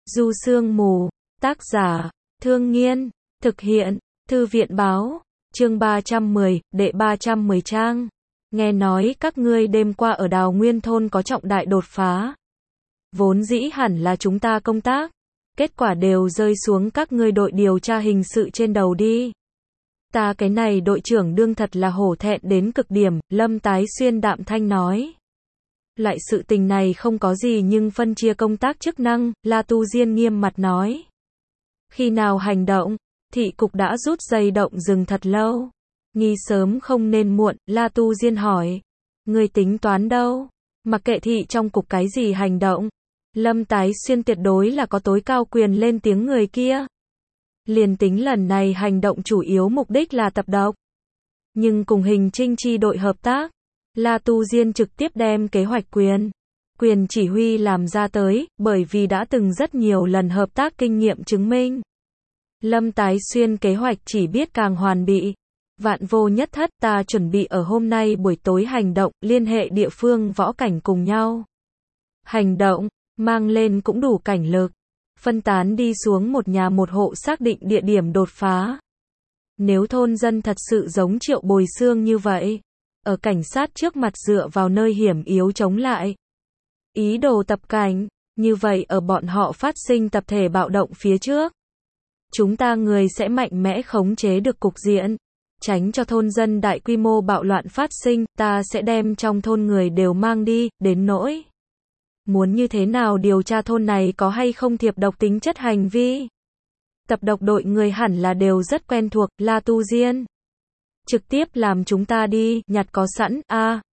Du Sương Mù, tác giả, Thương Nghiên, thực hiện, Thư viện báo, chương 310, đệ 310 trang. Nghe nói các ngươi đêm qua ở Đào Nguyên thôn có trọng đại đột phá. Vốn dĩ hẳn là chúng ta công tác, kết quả đều rơi xuống các ngươi đội điều tra hình sự trên đầu đi. Ta cái này đội trưởng đương thật là hổ thẹn đến cực điểm, Lâm Tái Xuyên đạm thanh nói. Loại sự tình này không có gì nhưng phân chia công tác chức năng, La Tu Diên nghiêm mặt nói. Khi nào hành động, thị cục đã rút dây động rừng thật lâu. Nghi sớm không nên muộn, La Tu Diên hỏi. Người tính toán đâu? Mặc kệ thị trong cục cái gì hành động. Lâm Tái Xuyên tuyệt đối là có tối cao quyền lên tiếng người kia. Liền tính lần này hành động chủ yếu mục đích là tập độc. Nhưng cùng Hình Trinh chi đội hợp tác, La Tu Diên trực tiếp đem kế hoạch quyền chỉ huy làm ra tới, bởi vì đã từng rất nhiều lần hợp tác kinh nghiệm chứng minh. Lâm Tái Xuyên kế hoạch chỉ biết càng hoàn bị. Vạn vô nhất thất, ta chuẩn bị ở hôm nay buổi tối hành động, liên hệ địa phương võ cảnh cùng nhau. Hành động, mang lên cũng đủ cảnh lực. Phân tán đi xuống một nhà một hộ xác định địa điểm đột phá. Nếu thôn dân thật sự giống Triệu Bồi Xương như vậy, ở cảnh sát trước mặt dựa vào nơi hiểm yếu chống lại. Ý đồ tập cảnh, như vậy ở bọn họ phát sinh tập thể bạo động phía trước. Chúng ta người sẽ mạnh mẽ khống chế được cục diện, tránh cho thôn dân đại quy mô bạo loạn phát sinh, ta sẽ đem trong thôn người đều mang đi, đến nỗi. Muốn như thế nào điều tra thôn này có hay không thiệp độc tính chất hành vi. Tập độc đội người hẳn là đều rất quen thuộc, La Tu Diên. Trực tiếp làm chúng ta đi, nhặt có sẵn,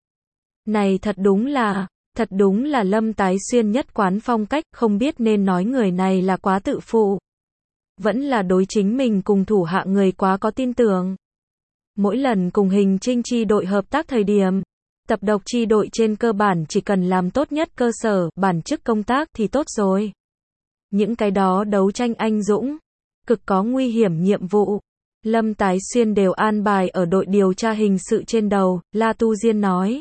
Này thật đúng là Lâm Tái Xuyên nhất quán phong cách, không biết nên nói người này là quá tự phụ. Vẫn là đối chính mình cùng thủ hạ người quá có tin tưởng. Mỗi lần cùng Hình Trinh chi đội hợp tác thời điểm, tập độc chi đội trên cơ bản chỉ cần làm tốt nhất cơ sở, bản chức công tác thì tốt rồi. Những cái đó đấu tranh anh dũng, cực có nguy hiểm nhiệm vụ. Lâm Tái Xuyên đều an bài ở đội điều tra hình sự trên đầu, La Tu Diên nói.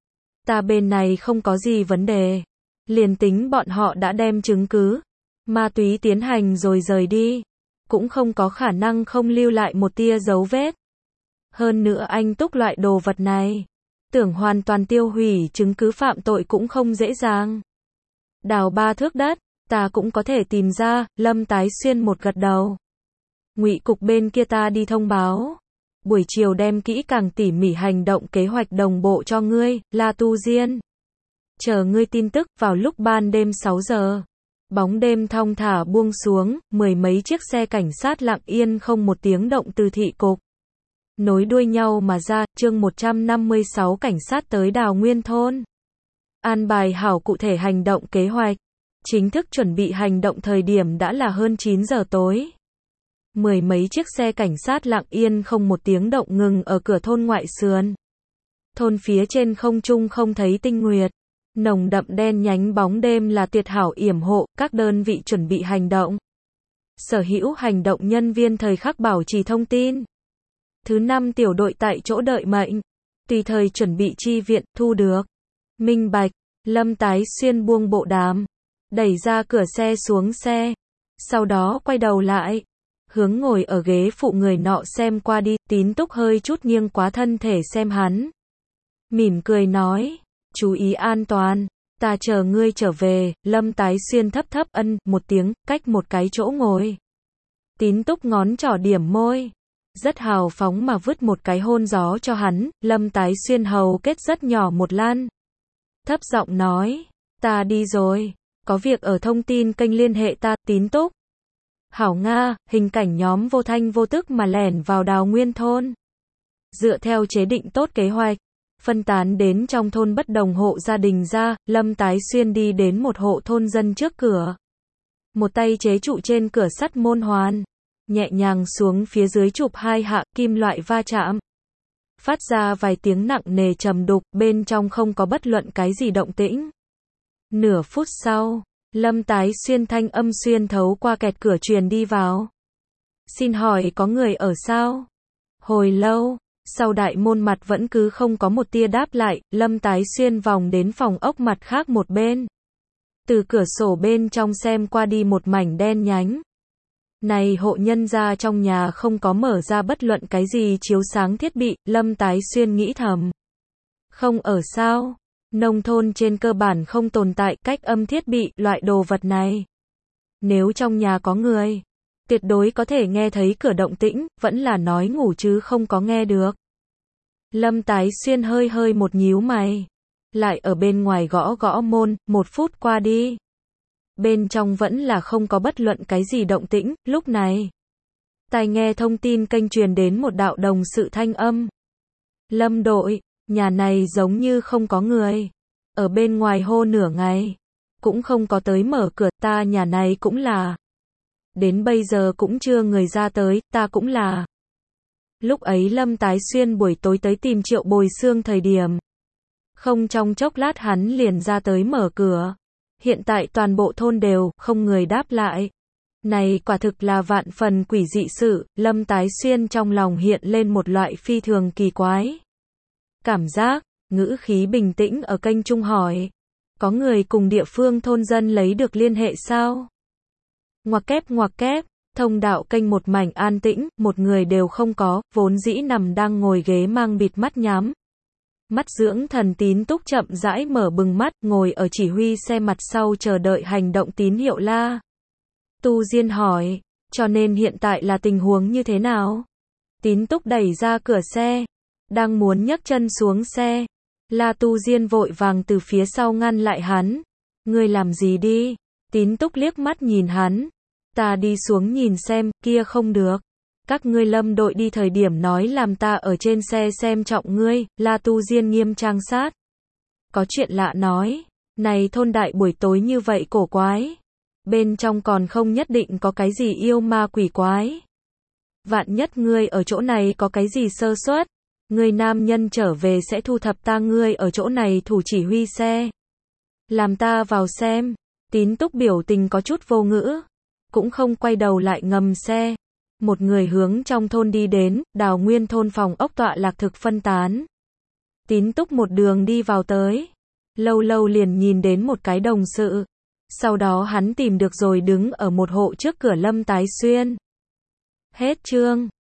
Ta bên này không có gì vấn đề. Liền tính bọn họ đã đem chứng cứ, ma túy tiến hành rồi rời đi. Cũng không có khả năng không lưu lại một tia dấu vết. Hơn nữa anh túc loại đồ vật này, tưởng hoàn toàn tiêu hủy chứng cứ phạm tội cũng không dễ dàng. Đào 3 thước đất, ta cũng có thể tìm ra, Lâm Tái Xuyên một gật đầu. Ngụy cục bên kia ta đi thông báo. Buổi chiều đem kỹ càng tỉ mỉ hành động kế hoạch đồng bộ cho ngươi, La Tu Diên. Chờ ngươi tin tức, vào lúc ban đêm 6 giờ. Bóng đêm thong thả buông xuống, mười mấy chiếc xe cảnh sát lặng yên không một tiếng động từ thị cục. Nối đuôi nhau mà ra, chương 156 cảnh sát tới Đào Nguyên thôn. An bài hảo cụ thể hành động kế hoạch. Chính thức chuẩn bị hành động thời điểm đã là hơn 9 giờ tối. Mười mấy chiếc xe cảnh sát lặng yên không một tiếng động ngừng ở cửa thôn ngoại sườn. Thôn phía trên không trung không thấy tinh nguyệt. Nồng đậm đen nhánh bóng đêm là tuyệt hảo yểm hộ, các đơn vị chuẩn bị hành động. Sở hữu hành động nhân viên thời khắc bảo trì thông tin. Thứ 5 tiểu đội tại chỗ đợi mệnh. Tùy thời chuẩn bị chi viện, thu được. Minh bạch, Lâm Tái Xuyên buông bộ đàm. Đẩy ra cửa xe xuống xe. Sau đó quay đầu lại. Hướng ngồi ở ghế phụ người nọ xem qua đi, Tín Túc hơi chút nghiêng quá thân thể xem hắn. Mỉm cười nói, chú ý an toàn, ta chờ ngươi trở về, Lâm Tái Xuyên thấp thấp ân, một tiếng, cách một cái chỗ ngồi. Tín Túc ngón trỏ điểm môi. Rất hào phóng mà vứt một cái hôn gió cho hắn, Lâm Tái Xuyên hầu kết rất nhỏ một lan. Thấp giọng nói, ta đi rồi, có việc ở thông tin kênh liên hệ ta, Tín Túc. Hảo Nga, hình cảnh nhóm vô thanh vô tức mà lẻn vào Đào Nguyên thôn. Dựa theo chế định tốt kế hoạch, phân tán đến trong thôn bất đồng hộ gia đình ra, Lâm Tái Xuyên đi đến một hộ thôn dân trước cửa. Một tay chế trụ trên cửa sắt môn hoàn, nhẹ nhàng xuống phía dưới chụp 2 hạ, kim loại va chạm. Phát ra vài tiếng nặng nề trầm đục, bên trong không có bất luận cái gì động tĩnh. Nửa phút sau, Lâm Tái Xuyên thanh âm xuyên thấu qua kẹt cửa truyền đi vào. Xin hỏi có người ở sao? Hồi lâu, sau đại môn mặt vẫn cứ không có một tia đáp lại, Lâm Tái Xuyên vòng đến phòng ốc mặt khác một bên. Từ cửa sổ bên trong xem qua đi một mảnh đen nhánh. Này hộ nhân gia trong nhà không có mở ra bất luận cái gì chiếu sáng thiết bị, Lâm Tái Xuyên nghĩ thầm. Không ở sao? Nông thôn trên cơ bản không tồn tại cách âm thiết bị, loại đồ vật này. Nếu trong nhà có người, tuyệt đối có thể nghe thấy cửa động tĩnh, vẫn là nói ngủ chứ không có nghe được. Lâm Tái Xuyên hơi hơi một nhíu mày. Lại ở bên ngoài gõ gõ môn, 1 phút qua đi. Bên trong vẫn là không có bất luận cái gì động tĩnh, lúc này. Tai nghe thông tin kênh truyền đến một đạo đồng sự thanh âm. Lâm đội, nhà này giống như không có người. Ở bên ngoài hô nửa ngày. Cũng không có tới mở cửa, ta nhà này cũng là. Đến bây giờ cũng chưa người ra tới, ta cũng là. Lúc ấy Lâm Tái Xuyên buổi tối tới tìm Triệu Bồi Xương thời điểm. Không trong chốc lát hắn liền ra tới mở cửa. Hiện tại toàn bộ thôn đều, không người đáp lại. Này quả thực là vạn phần quỷ dị sự, Lâm Tái Xuyên trong lòng hiện lên một loại phi thường kỳ quái. Cảm giác, ngữ khí bình tĩnh ở kênh trung hỏi. Có người cùng địa phương thôn dân lấy được liên hệ sao? Ngoặc kép, thông đạo kênh một mảnh an tĩnh, một người đều không có, vốn dĩ nằm đang ngồi ghế mang bịt mắt nhắm. Mắt dưỡng thần Tín Túc chậm rãi mở bừng mắt, ngồi ở chỉ huy xe mặt sau chờ đợi hành động tín hiệu La Tu Diên hỏi, cho nên hiện tại là tình huống như thế nào? Tín Túc đẩy ra cửa xe, đang muốn nhấc chân xuống xe. La Tu Diên vội vàng từ phía sau ngăn lại hắn. Ngươi làm gì đi? Tín Túc liếc mắt nhìn hắn. Ta đi xuống nhìn xem, kia không được. Các ngươi Lâm đội đi thời điểm nói làm ta ở trên xe xem trọng ngươi, La Tu Diên nghiêm trang sát. Có chuyện lạ nói, này thôn đại buổi tối như vậy cổ quái. Bên trong còn không nhất định có cái gì yêu ma quỷ quái. Vạn nhất ngươi ở chỗ này có cái gì sơ suất, ngươi nam nhân trở về sẽ thu thập ta, ngươi ở chỗ này thủ chỉ huy xe. Làm ta vào xem. Tín Túc biểu tình có chút vô ngữ, cũng không quay đầu lại ngầm xe. Một người hướng trong thôn đi đến, Đào Nguyên thôn phòng ốc tọa lạc thực phân tán. Tín Túc một đường đi vào tới. Lâu lâu liền nhìn đến một cái đồng sự. Sau đó hắn tìm được rồi đứng ở một hộ trước cửa Lâm Tái Xuyên. Hết chương.